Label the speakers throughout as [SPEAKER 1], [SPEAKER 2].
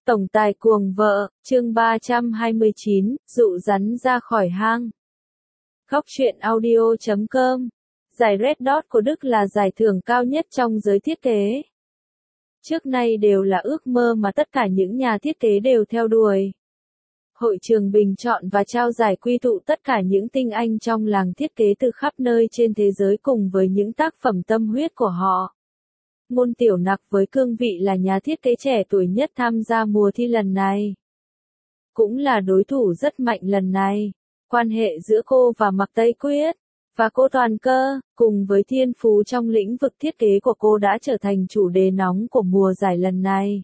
[SPEAKER 1] Tổng tài cuồng vợ, chương 329, dụ rắn ra khỏi hang. Góc truyện audio.com. Giải Red Dot của Đức là giải thưởng cao nhất trong giới thiết kế. Trước nay đều là ước mơ mà tất cả những nhà thiết kế đều theo đuổi. Hội trường bình chọn và trao giải quy tụ tất cả những tinh anh trong làng thiết kế từ khắp nơi trên thế giới cùng với những tác phẩm tâm huyết của họ. Ngôn Tiểu Nặc với cương vị là nhà thiết kế trẻ tuổi nhất tham gia mùa thi lần này. Cũng là đối thủ rất mạnh lần này. Quan hệ giữa cô và Mạc Tây Quyết, và cô Toàn Cơ, cùng với thiên phú trong lĩnh vực thiết kế của cô đã trở thành chủ đề nóng của mùa giải lần này.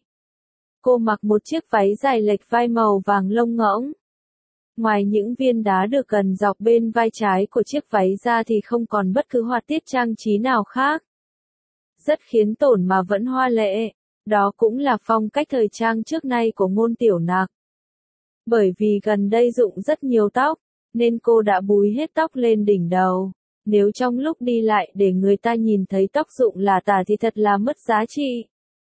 [SPEAKER 1] Cô mặc một chiếc váy dài lệch vai màu vàng lông ngỗng. Ngoài những viên đá được gần dọc bên vai trái của chiếc váy ra thì không còn bất cứ họa tiết trang trí nào khác. Rất khiến tổn mà vẫn hoa lệ. Đó cũng là phong cách thời trang trước nay của Ngôn Tiểu Nặc. Bởi vì gần đây rụng rất nhiều tóc, nên cô đã búi hết tóc lên đỉnh đầu. Nếu trong lúc đi lại để người ta nhìn thấy tóc rụng lả tả thì thật là mất giá trị.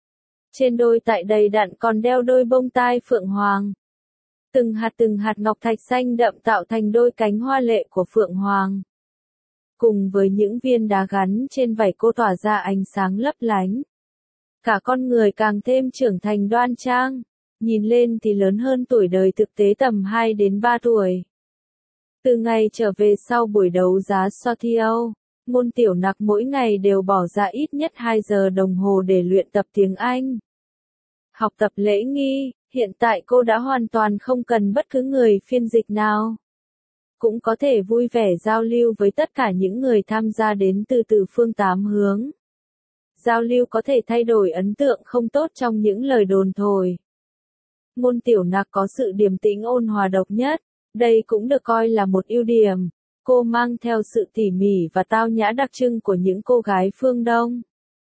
[SPEAKER 1] Trên đôi tại đầy đặn còn đeo đôi bông tai phượng hoàng. Từng hạt ngọc thạch xanh đậm tạo thành đôi cánh hoa lệ của phượng hoàng. Cùng với những viên đá gắn trên vảy cô tỏa ra ánh sáng lấp lánh. Cả con người càng thêm trưởng thành đoan trang, nhìn lên thì lớn hơn tuổi đời thực tế tầm 2 đến 3 tuổi. Từ ngày trở về sau buổi đấu giá Sothio, Ngôn Tiểu Nặc mỗi ngày đều bỏ ra ít nhất 2 giờ đồng hồ để luyện tập tiếng Anh. Học tập lễ nghi, hiện tại cô đã hoàn toàn không cần bất cứ người phiên dịch nào. Cũng có thể vui vẻ giao lưu với tất cả những người tham gia đến từ phương 8 hướng. Giao lưu có thể thay đổi ấn tượng không tốt trong những lời đồn thổi. Ngôn Tiểu Nặc có sự điềm tĩnh ôn hòa độc nhất, đây cũng được coi là một ưu điểm. Cô mang theo sự tỉ mỉ và tao nhã đặc trưng của những cô gái phương Đông.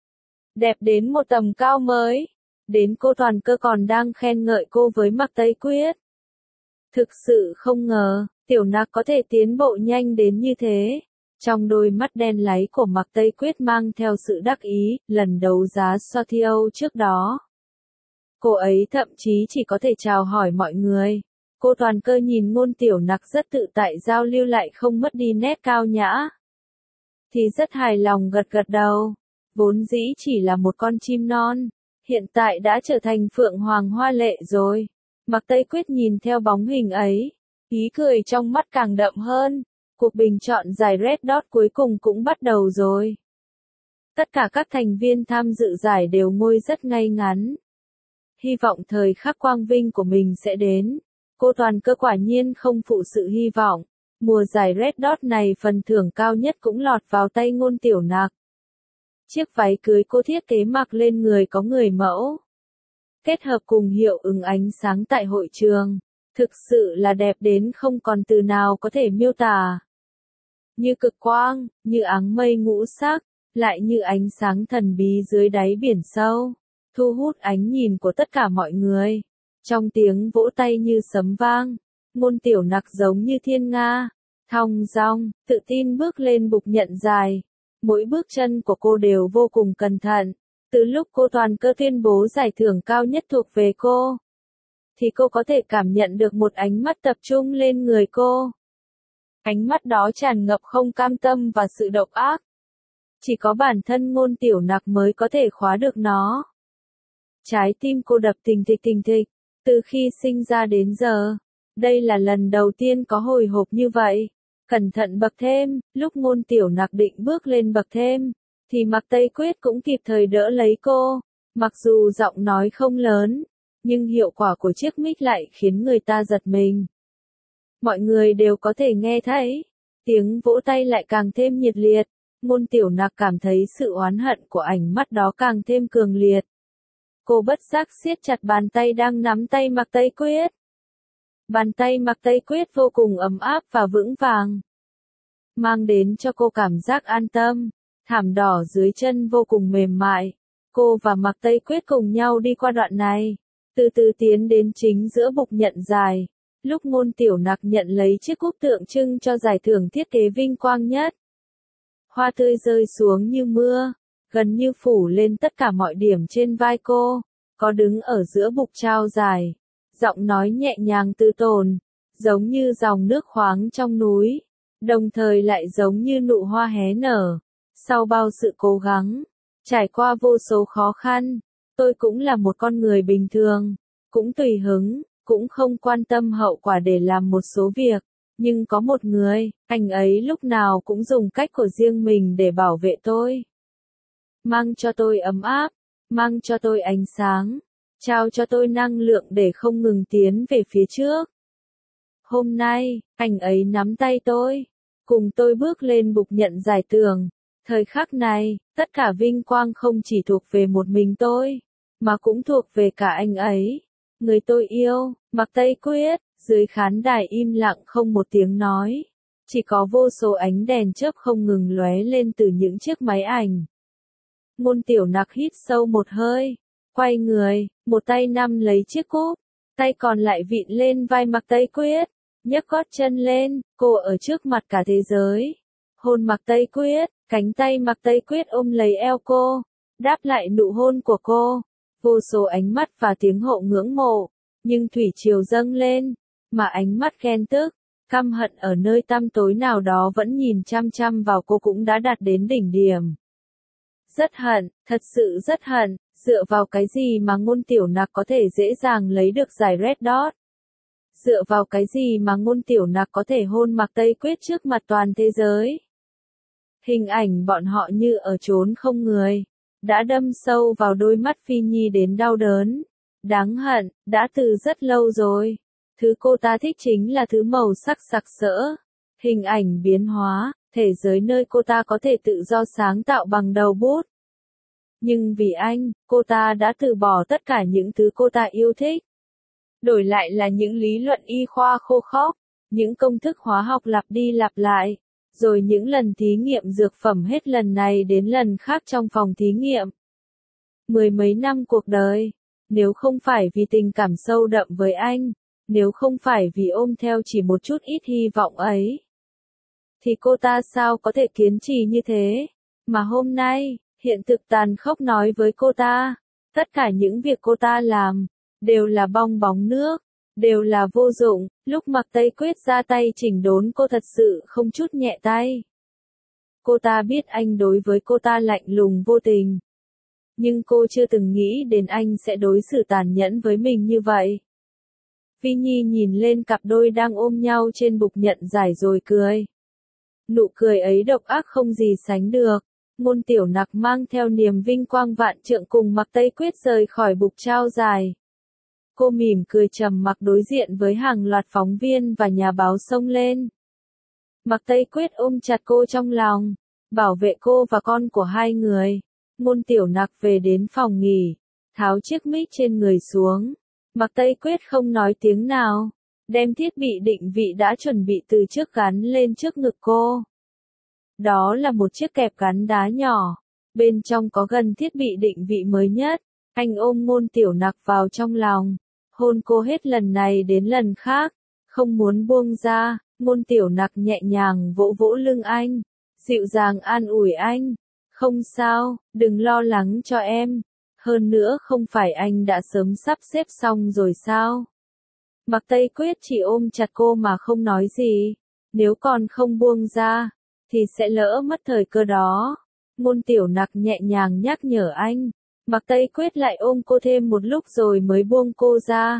[SPEAKER 1] Đẹp đến một tầm cao mới. Đến cô Toàn Cơ còn đang khen ngợi cô với Mạc Tây Quyết. Thực sự không ngờ, Tiểu Nặc có thể tiến bộ nhanh đến như thế. Trong đôi mắt đen láy của Mạc Tây Quyết mang theo sự đắc ý, lần đấu giá Sothio trước đó. Cô ấy thậm chí chỉ có thể chào hỏi mọi người. Cô Toàn Cơ nhìn Ngôn Tiểu Nặc rất tự tại giao lưu lại không mất đi nét cao nhã. Thì rất hài lòng gật gật đầu. Vốn dĩ chỉ là một con chim non, hiện tại đã trở thành phượng hoàng hoa lệ rồi. Mạc Tây Quyết nhìn theo bóng hình ấy, ý cười trong mắt càng đậm hơn. Cuộc bình chọn giải Red Dot cuối cùng cũng bắt đầu rồi. Tất cả các thành viên tham dự giải đều ngồi rất ngay ngắn. Hy vọng thời khắc quang vinh của mình sẽ đến. Cô Toàn Cơ quả nhiên không phụ sự hy vọng. Mùa giải Red Dot này phần thưởng cao nhất cũng lọt vào tay Ngôn Tiểu Nặc. Chiếc váy cưới cô thiết kế mặc lên người có người mẫu. Kết hợp cùng hiệu ứng ánh sáng tại hội trường. Thực sự là đẹp đến không còn từ nào có thể miêu tả. Như cực quang, như áng mây ngũ sắc, lại như ánh sáng thần bí dưới đáy biển sâu, thu hút ánh nhìn của tất cả mọi người. Trong tiếng vỗ tay như sấm vang, Ngôn Tiểu Nặc giống như thiên nga, thong dong, tự tin bước lên bục nhận dài. Mỗi bước chân của cô đều vô cùng cẩn thận. Từ lúc cô Toàn Cơ tuyên bố giải thưởng cao nhất thuộc về cô, thì cô có thể cảm nhận được một ánh mắt tập trung lên người cô. Ánh mắt đó tràn ngập không cam tâm và sự độc ác. Chỉ có bản thân Ngôn Tiểu Nặc mới có thể khóa được nó. Trái tim cô đập thình thịch, từ khi sinh ra đến giờ. Đây là lần đầu tiên có hồi hộp như vậy. Cẩn thận bậc thêm, lúc Ngôn Tiểu Nặc định bước lên bậc thêm, thì Mạc Tây Quyết cũng kịp thời đỡ lấy cô. Mặc dù giọng nói không lớn, nhưng hiệu quả của chiếc mic lại khiến người ta giật mình. Mọi người đều có thể nghe thấy. Tiếng vỗ tay lại càng thêm nhiệt liệt. Ngôn Tiểu Nặc cảm thấy sự oán hận của ánh mắt đó càng thêm cường liệt. Cô bất giác siết chặt bàn tay đang nắm tay Mạc Tây Quyết. Bàn tay Mạc Tây Quyết vô cùng ấm áp và vững vàng, mang đến cho cô cảm giác an tâm. Thảm đỏ dưới chân vô cùng mềm mại. Cô và Mạc Tây Quyết cùng nhau đi qua đoạn này, từ từ tiến đến chính giữa bục nhận dài. Lúc Ngôn Tiểu Nặc nhận lấy chiếc cúp tượng trưng cho giải thưởng thiết kế vinh quang nhất. Hoa tươi rơi xuống như mưa, gần như phủ lên tất cả mọi điểm trên vai cô. có đứng ở giữa bục trao dài, giọng nói nhẹ nhàng từ tốn, giống như dòng nước khoáng trong núi, đồng thời lại giống như nụ hoa hé nở. Sau bao sự cố gắng, trải qua vô số khó khăn, tôi cũng là một con người bình thường, cũng tùy hứng, cũng không quan tâm hậu quả để làm một số việc. Nhưng có một người, anh ấy lúc nào cũng dùng cách của riêng mình để bảo vệ tôi. Mang cho tôi ấm áp, mang cho tôi ánh sáng, trao cho tôi năng lượng để không ngừng tiến về phía trước. Hôm nay, anh ấy nắm tay tôi, cùng tôi bước lên bục nhận giải thưởng. Thời khắc này, tất cả vinh quang không chỉ thuộc về một mình tôi, mà cũng thuộc về cả anh ấy. Người tôi yêu, Mạc Tây Quyết. Dưới khán đài im lặng không một tiếng nói, chỉ có vô số ánh đèn chớp không ngừng lóe lên từ những chiếc máy ảnh. Ngôn Tiểu Nặc hít sâu một hơi, quay người, một tay nắm lấy chiếc cúp, tay còn lại vịn lên vai Mạc Tây Quyết, nhấc gót chân lên, cô ở trước mặt cả thế giới. Hôn Mạc Tây Quyết, cánh tay Mạc Tây Quyết ôm lấy eo cô, đáp lại nụ hôn của cô. Vô số ánh mắt và tiếng hô ngưỡng mộ, nhưng thủy triều dâng lên, mà ánh mắt ghen tức, căm hận ở nơi tăm tối nào đó vẫn nhìn chăm chăm vào cô cũng đã đạt đến đỉnh điểm. Rất hận, thật sự rất hận, dựa vào cái gì mà Ngôn Tiểu Nặc có thể dễ dàng lấy được giải Red Dot? Dựa vào cái gì mà Ngôn Tiểu Nặc có thể hôn Mạc Tây Quyết trước mặt toàn thế giới? Hình ảnh bọn họ như ở chốn không người, đã đâm sâu vào đôi mắt Phi Nhi đến đau đớn. Đáng hận, đã từ rất lâu rồi. Thứ cô ta thích chính là thứ màu sắc sặc sỡ, hình ảnh biến hóa, thế giới nơi cô ta có thể tự do sáng tạo bằng đầu bút. Nhưng vì anh, cô ta đã từ bỏ tất cả những thứ cô ta yêu thích. Đổi lại là những lý luận y khoa khô khốc, những công thức hóa học lặp đi lặp lại, rồi những lần thí nghiệm dược phẩm hết lần này đến lần khác trong phòng thí nghiệm. Mười mấy năm cuộc đời, nếu không phải vì tình cảm sâu đậm với anh, nếu không phải vì ôm theo chỉ một chút ít hy vọng ấy, thì cô ta sao có thể kiên trì như thế? Mà hôm nay, hiện thực tàn khốc nói với cô ta, tất cả những việc cô ta làm, đều là bong bóng nước, đều là vô dụng. Lúc Mạc Tây Quyết ra tay chỉnh đốn cô thật sự không chút nhẹ tay. Cô ta biết anh đối với cô ta lạnh lùng vô tình. Nhưng cô chưa từng nghĩ đến anh sẽ đối xử tàn nhẫn với mình như vậy. Phi Nhi nhìn lên cặp đôi đang ôm nhau trên bục nhận giải rồi cười. Nụ cười ấy độc ác không gì sánh được. Ngôn Tiểu Nặc mang theo niềm vinh quang vạn trượng cùng Mạc Tây Quyết rời khỏi bục trao giải. Cô mỉm cười trầm mặc đối diện với hàng loạt phóng viên và nhà báo xông lên. Mạc Tây Quyết ôm chặt cô trong lòng, bảo vệ cô và con của hai người. Ngôn Tiểu Nặc về đến phòng nghỉ, tháo chiếc mic trên người xuống. Mạc Tây Quyết không nói tiếng nào, đem thiết bị định vị đã chuẩn bị từ trước gắn lên trước ngực cô. Đó là một chiếc kẹp gắn đá nhỏ, bên trong có gần thiết bị định vị mới nhất. Anh ôm Ngôn Tiểu Nặc vào trong lòng, hôn cô hết lần này đến lần khác, không muốn buông ra. Ngôn Tiểu Nặc nhẹ nhàng vỗ vỗ lưng anh, dịu dàng an ủi anh. Không sao, đừng lo lắng cho em. Hơn nữa không phải anh đã sớm sắp xếp xong rồi sao? Mạc Tây Quyết chỉ ôm chặt cô mà không nói gì. Nếu còn không buông ra, thì sẽ lỡ mất thời cơ đó. Ngôn Tiểu Nặc nhẹ nhàng nhắc nhở anh. Mạc Tây Quyết lại ôm cô thêm một lúc rồi mới buông cô ra.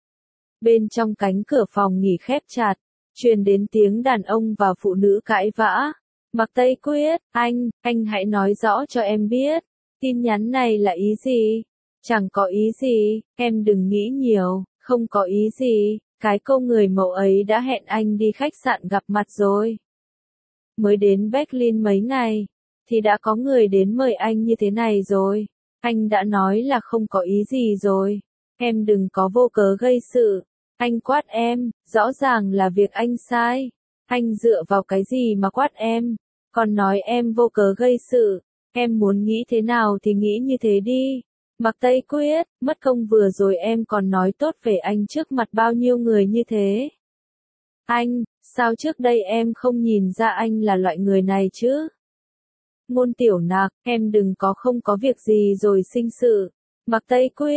[SPEAKER 1] Bên trong cánh cửa phòng nghỉ khép chặt, truyền đến tiếng đàn ông và phụ nữ cãi vã. Mạc Tây Quyết, anh hãy nói rõ cho em biết, tin nhắn này là ý gì? Chẳng có ý gì, em đừng nghĩ nhiều, không có ý gì, cái cô người mẫu ấy đã hẹn anh đi khách sạn gặp mặt rồi. Mới đến Berlin mấy ngày, thì đã có người đến mời anh như thế này rồi. Anh đã nói là không có ý gì rồi, em đừng có vô cớ gây sự. Anh quát em, rõ ràng là việc anh sai. Anh dựa vào cái gì mà quát em, còn nói em vô cớ gây sự. Em muốn nghĩ thế nào thì nghĩ như thế đi. Mạc Tây Quyết, mất công vừa rồi em còn nói tốt về anh trước mặt bao nhiêu người như thế. Anh, sao trước đây em không nhìn ra anh là loại người này chứ? Ngôn Tiểu Nặc, em đừng có không có việc gì rồi sinh sự. Mạc Tây Quyết,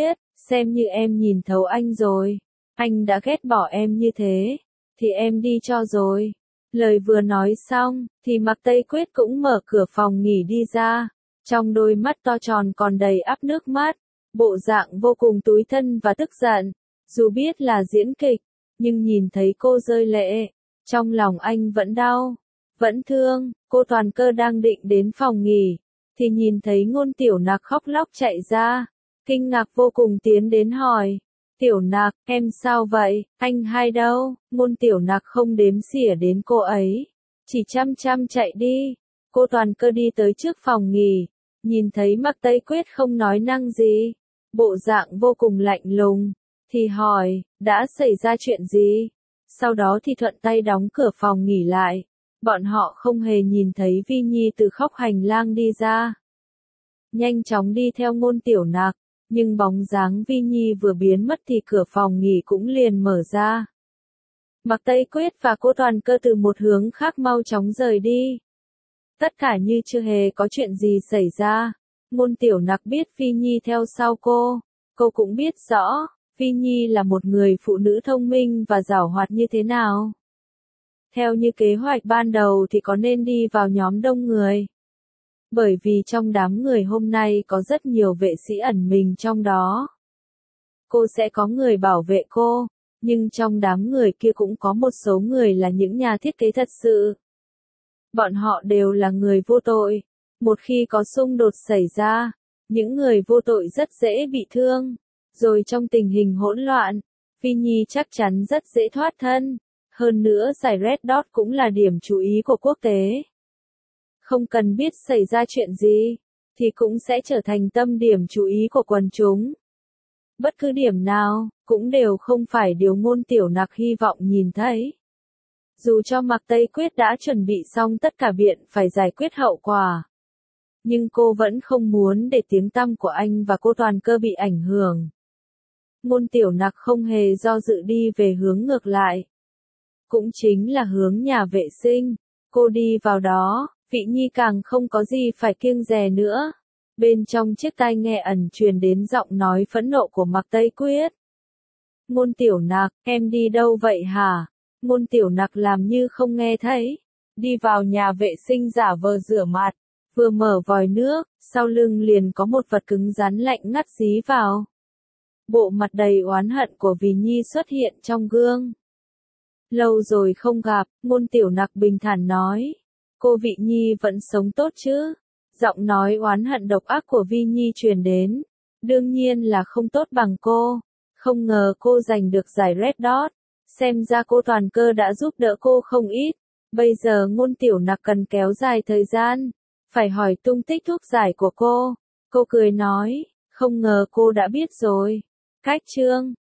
[SPEAKER 1] xem như em nhìn thấu anh rồi. Anh đã ghét bỏ em như thế, thì em đi cho rồi. Lời vừa nói xong, thì Mạc Tây Quyết cũng mở cửa phòng nghỉ đi ra. Trong đôi mắt to tròn còn đầy ắp nước mắt, bộ dạng vô cùng tủi thân và tức giận. Dù biết là diễn kịch, nhưng nhìn thấy cô rơi lệ, trong lòng anh vẫn đau, vẫn thương. Cô Toàn Cơ đang định đến phòng nghỉ, thì nhìn thấy Ngôn Tiểu Nặc khóc lóc chạy ra, kinh ngạc vô cùng tiến đến hỏi. Tiểu Nặc, em sao vậy, anh hai đâu? Ngôn Tiểu Nặc không đếm xỉa đến cô ấy, chỉ chăm chăm chạy đi. Cô Toàn Cơ đi tới trước phòng nghỉ, nhìn thấy Mạc Tây Quyết không nói năng gì, bộ dạng vô cùng lạnh lùng, thì hỏi, đã xảy ra chuyện gì? Sau đó thì thuận tay đóng cửa phòng nghỉ lại. Bọn họ không hề nhìn thấy Vi Nhi từ khóc hành lang đi ra. Nhanh chóng đi theo Ngôn Tiểu Nặc, nhưng bóng dáng Vi Nhi vừa biến mất thì cửa phòng nghỉ cũng liền mở ra. Mạc Tây Quyết và cô Toàn Cơ từ một hướng khác mau chóng rời đi. Tất cả như chưa hề có chuyện gì xảy ra. Ngôn Tiểu Nặc biết Vi Nhi theo sau cô cũng biết rõ, Vi Nhi là một người phụ nữ thông minh và giàu hoạt như thế nào. Theo như kế hoạch ban đầu thì có nên đi vào nhóm đông người. Bởi vì trong đám người hôm nay có rất nhiều vệ sĩ ẩn mình trong đó. Cô sẽ có người bảo vệ cô, nhưng trong đám người kia cũng có một số người là những nhà thiết kế thật sự. Bọn họ đều là người vô tội. Một khi có xung đột xảy ra, những người vô tội rất dễ bị thương. Rồi trong tình hình hỗn loạn, Vi Nhi chắc chắn rất dễ thoát thân. Hơn nữa giải Red Dot cũng là điểm chú ý của quốc tế. Không cần biết xảy ra chuyện gì, thì cũng sẽ trở thành tâm điểm chú ý của quần chúng. Bất cứ điểm nào, cũng đều không phải điều Ngôn Tiểu Nặc hy vọng nhìn thấy. Dù cho Mạc Tây Quyết đã chuẩn bị xong tất cả biện phải giải quyết hậu quả, nhưng cô vẫn không muốn để tiếng tăm của anh và cô Toàn Cơ bị ảnh hưởng. Ngôn Tiểu Nặc không hề do dự đi về hướng ngược lại. Cũng chính là hướng nhà vệ sinh. Cô đi vào đó, Vị Nhi càng không có gì phải kiêng dè nữa. Bên trong chiếc tai nghe ẩn truyền đến giọng nói phẫn nộ của Mạc Tây Quyết. Ngôn Tiểu Nặc, em đi đâu vậy hả? Ngôn Tiểu Nặc làm như không nghe thấy. Đi vào nhà vệ sinh giả vờ rửa mặt. Vừa mở vòi nước, sau lưng liền có một vật cứng rắn lạnh ngắt dí vào. Bộ mặt đầy oán hận của Vì Nhi xuất hiện trong gương. Lâu rồi không gặp, Ngôn Tiểu Nặc bình thản nói. Cô Vị Nhi vẫn sống tốt chứ? Giọng nói oán hận độc ác của Vi Nhi truyền đến. Đương nhiên là không tốt bằng cô. Không ngờ cô giành được giải Red Dot. Xem ra cô Toàn Cơ đã giúp đỡ cô không ít. Bây giờ Ngôn Tiểu Nặc cần kéo dài thời gian. Phải hỏi tung tích thuốc giải của cô. Cô cười nói, không ngờ cô đã biết rồi. Cách chương